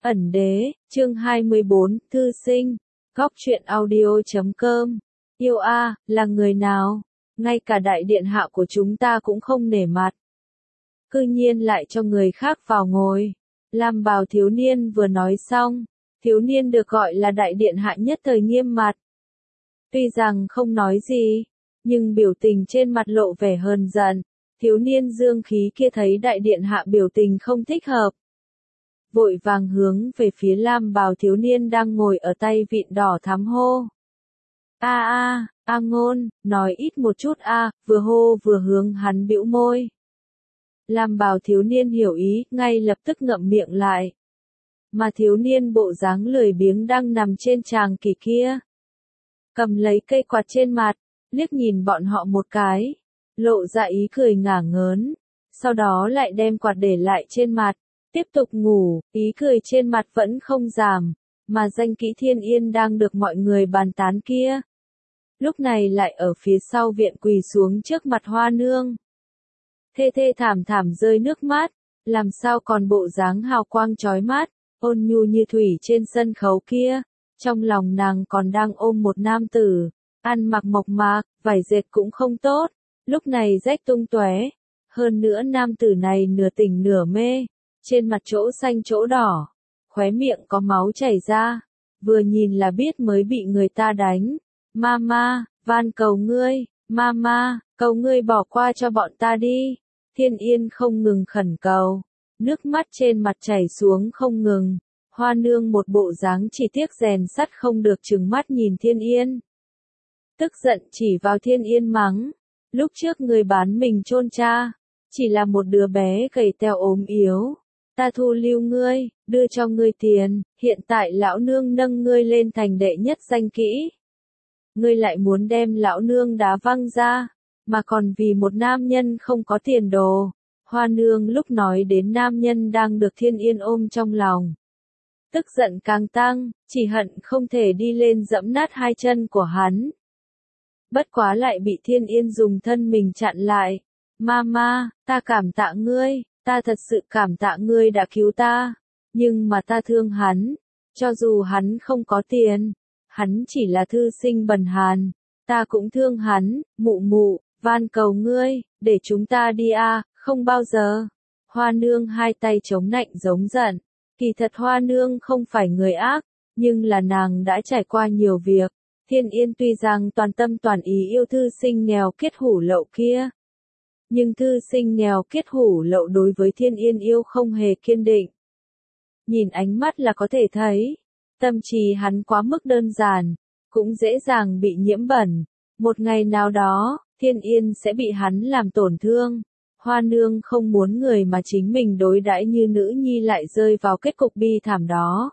Ẩn đế, chương 24, thư sinh, góc truyện audio.com. Yêu a, là người nào? Ngay cả đại điện hạ của chúng ta cũng không nể mặt. Cư nhiên lại cho người khác vào ngồi. Lam bào thiếu niên vừa nói xong, thiếu niên được gọi là đại điện hạ nhất thời nghiêm mặt. Tuy rằng không nói gì, nhưng biểu tình trên mặt lộ vẻ hờn giận. Thiếu niên dương khí kia thấy đại điện hạ biểu tình không thích hợp, vội vàng hướng về phía lam bào thiếu niên đang ngồi ở tay vịn đỏ thắm hô. A ngôn, nói ít một chút a, vừa hô vừa hướng hắn bĩu môi. Lam bào thiếu niên hiểu ý, ngay lập tức ngậm miệng lại. Mà thiếu niên bộ dáng lười biếng đang nằm trên tràng kỷ kia, cầm lấy cây quạt trên mặt, liếc nhìn bọn họ một cái, lộ ra ý cười ngả ngớn, sau đó lại đem quạt để lại trên mặt, tiếp tục ngủ, ý cười trên mặt vẫn không giảm, mà danh kỹ Thiên Yên đang được mọi người bàn tán kia. Lúc này lại ở phía sau viện quỳ xuống trước mặt Hoa Nương. Thê thê thảm thảm rơi nước mắt, làm sao còn bộ dáng hào quang chói mắt, ôn nhu như thủy trên sân khấu kia. Trong lòng nàng còn đang ôm một nam tử, ăn mặc mộc mạc, vải dệt cũng không tốt, lúc này rách tung tóe. Hơn nữa nam tử này nửa tỉnh nửa mê, trên mặt chỗ xanh chỗ đỏ, khóe miệng có máu chảy ra, vừa nhìn là biết mới bị người ta đánh. Mama, van cầu ngươi, mama, cầu ngươi bỏ qua cho bọn ta đi. Thiên Yên không ngừng khẩn cầu, nước mắt trên mặt chảy xuống không ngừng. Hoa Nương một bộ dáng chỉ tiếc rèn sắt không được trừng mắt nhìn Thiên Yên. Tức giận chỉ vào Thiên Yên mắng, lúc trước ngươi bán mình chôn cha, chỉ là một đứa bé gầy teo ốm yếu. Ta thu lưu ngươi, đưa cho ngươi tiền, hiện tại lão nương nâng ngươi lên thành đệ nhất danh kỹ. Ngươi lại muốn đem lão nương đá văng ra, mà còn vì một nam nhân không có tiền đồ. Hoa Nương lúc nói đến nam nhân đang được Thiên Yên ôm trong lòng, tức giận càng tăng, chỉ hận không thể đi lên dẫm nát hai chân của hắn. Bất quá lại bị Thiên Yên dùng thân mình chặn lại. Mama, ta cảm tạ ngươi, ta thật sự cảm tạ ngươi đã cứu ta, nhưng mà ta thương hắn, cho dù hắn không có tiền, hắn chỉ là thư sinh bần hàn, ta cũng thương hắn. Mụ mụ, van cầu ngươi, để chúng ta đi a, không bao giờ. Hoa Nương hai tay chống nạnh giống giận. Kỳ thật Hoa Nương không phải người ác, nhưng là nàng đã trải qua nhiều việc. Thiên Yên tuy rằng toàn tâm toàn ý yêu thư sinh nghèo kiết hủ lậu kia, nhưng thư sinh nghèo kiết hủ lậu đối với Thiên Yên yêu không hề kiên định. Nhìn ánh mắt là có thể thấy, tâm trí hắn quá mức đơn giản, cũng dễ dàng bị nhiễm bẩn. Một ngày nào đó, Thiên Yên sẽ bị hắn làm tổn thương. Hoa Nương không muốn người mà chính mình đối đãi như nữ nhi lại rơi vào kết cục bi thảm đó.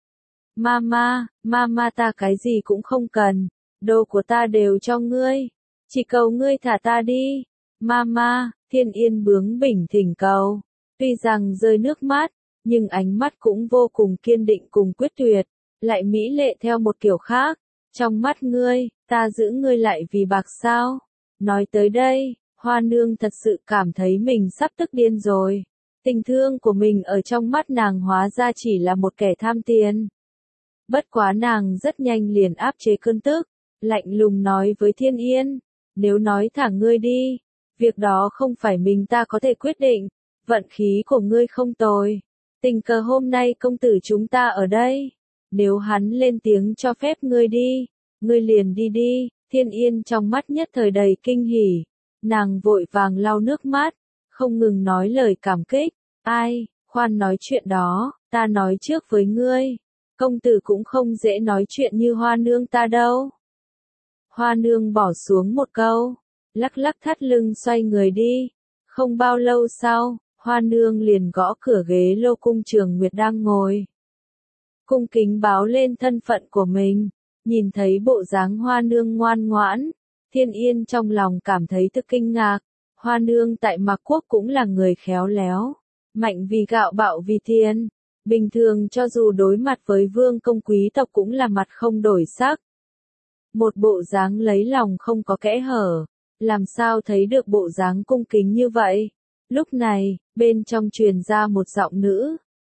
Mama ta cái gì cũng không cần, đồ của ta đều cho ngươi, chỉ cầu ngươi thả ta đi. Mama, Thiên Yên bướng bỉnh thỉnh cầu, tuy rằng rơi nước mắt, nhưng ánh mắt cũng vô cùng kiên định cùng quyết tuyệt, lại mỹ lệ theo một kiểu khác. Trong mắt ngươi, ta giữ ngươi lại vì bạc sao? Nói tới đây, Hoa Nương thật sự cảm thấy mình sắp tức điên rồi. Tình thương của mình ở trong mắt nàng hóa ra chỉ là một kẻ tham tiền. Bất quá nàng rất nhanh liền áp chế cơn tức, lạnh lùng nói với Thiên Yên, nếu nói thả ngươi đi, việc đó không phải mình ta có thể quyết định, vận khí của ngươi không tồi. Tình cờ hôm nay công tử chúng ta ở đây, nếu hắn lên tiếng cho phép ngươi đi, ngươi liền đi đi. Thiên Yên trong mắt nhất thời đầy kinh hỉ, nàng vội vàng lau nước mắt, không ngừng nói lời cảm kích. Ai, khoan nói chuyện đó, ta nói trước với ngươi, công tử cũng không dễ nói chuyện như Hoa Nương ta đâu. Hoa Nương bỏ xuống một câu, lắc lắc thắt lưng xoay người đi. Không bao lâu sau, Hoa Nương liền gõ cửa ghế lô cung Trường Nguyệt đang ngồi, cung kính báo lên thân phận của mình. Nhìn thấy bộ dáng Hoa Nương ngoan ngoãn, Thiên Yên trong lòng cảm thấy thực kinh ngạc. Hoa Nương tại Mạc Quốc cũng là người khéo léo, mạnh vì gạo bạo vì tiền. Bình thường cho dù đối mặt với vương công quý tộc cũng là mặt không đổi sắc. Một bộ dáng lấy lòng không có kẽ hở, làm sao thấy được bộ dáng cung kính như vậy. Lúc này, bên trong truyền ra một giọng nữ,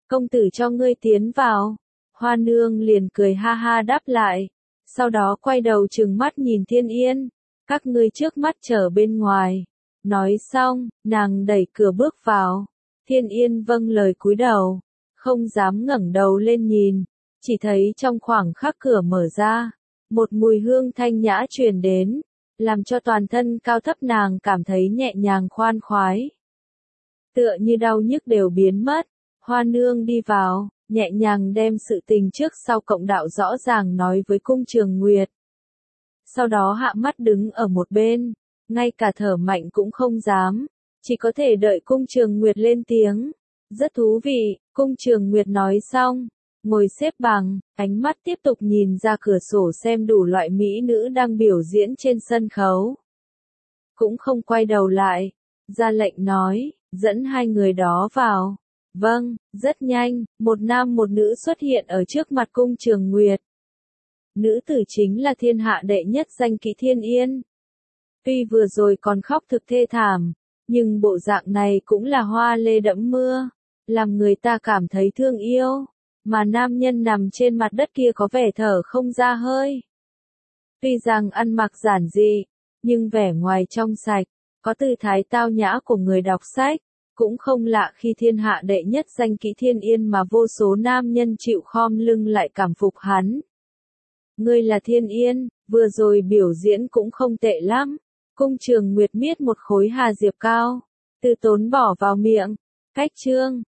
công tử cho ngươi tiến vào. Hoa nương liền cười ha ha đáp lại, sau đó quay đầu trừng mắt nhìn Thiên Yên, các ngươi trước mắt chờ bên ngoài. Nói xong, nàng đẩy cửa bước vào. Thiên Yên vâng lời cúi đầu, không dám ngẩng đầu lên nhìn, chỉ thấy trong khoảng khắc cửa mở ra, một mùi hương thanh nhã truyền đến, làm cho toàn thân cao thấp nàng cảm thấy nhẹ nhàng khoan khoái. Tựa như đau nhức đều biến mất, Hoa nương đi vào, nhẹ nhàng đem sự tình trước sau cộng đạo rõ ràng nói với Cung Trường Nguyệt. Sau đó hạ mắt đứng ở một bên, ngay cả thở mạnh cũng không dám, chỉ có thể đợi Cung Trường Nguyệt lên tiếng. Rất thú vị, Cung Trường Nguyệt nói xong, ngồi xếp bằng, ánh mắt tiếp tục nhìn ra cửa sổ xem đủ loại mỹ nữ đang biểu diễn trên sân khấu. Cũng không quay đầu lại, ra lệnh nói, dẫn hai người đó vào. Vâng, rất nhanh, một nam một nữ xuất hiện ở trước mặt Cung Trường Nguyệt. Nữ tử chính là thiên hạ đệ nhất danh kỹ Thiên Yên. Tuy vừa rồi còn khóc thực thê thảm, nhưng bộ dạng này cũng là hoa lê đẫm mưa, làm người ta cảm thấy thương yêu, mà nam nhân nằm trên mặt đất kia có vẻ thở không ra hơi. Tuy rằng ăn mặc giản dị, nhưng vẻ ngoài trong sạch, có tư thái tao nhã của người đọc sách, cũng không lạ khi thiên hạ đệ nhất danh kỹ Thiên Yên mà vô số nam nhân chịu khom lưng lại cảm phục hắn. Ngươi là Thiên Yên, vừa rồi biểu diễn cũng không tệ lắm. Cung Trường Nguyệt miết một khối hà diệp cao, từ tốn bỏ vào miệng. Cách chương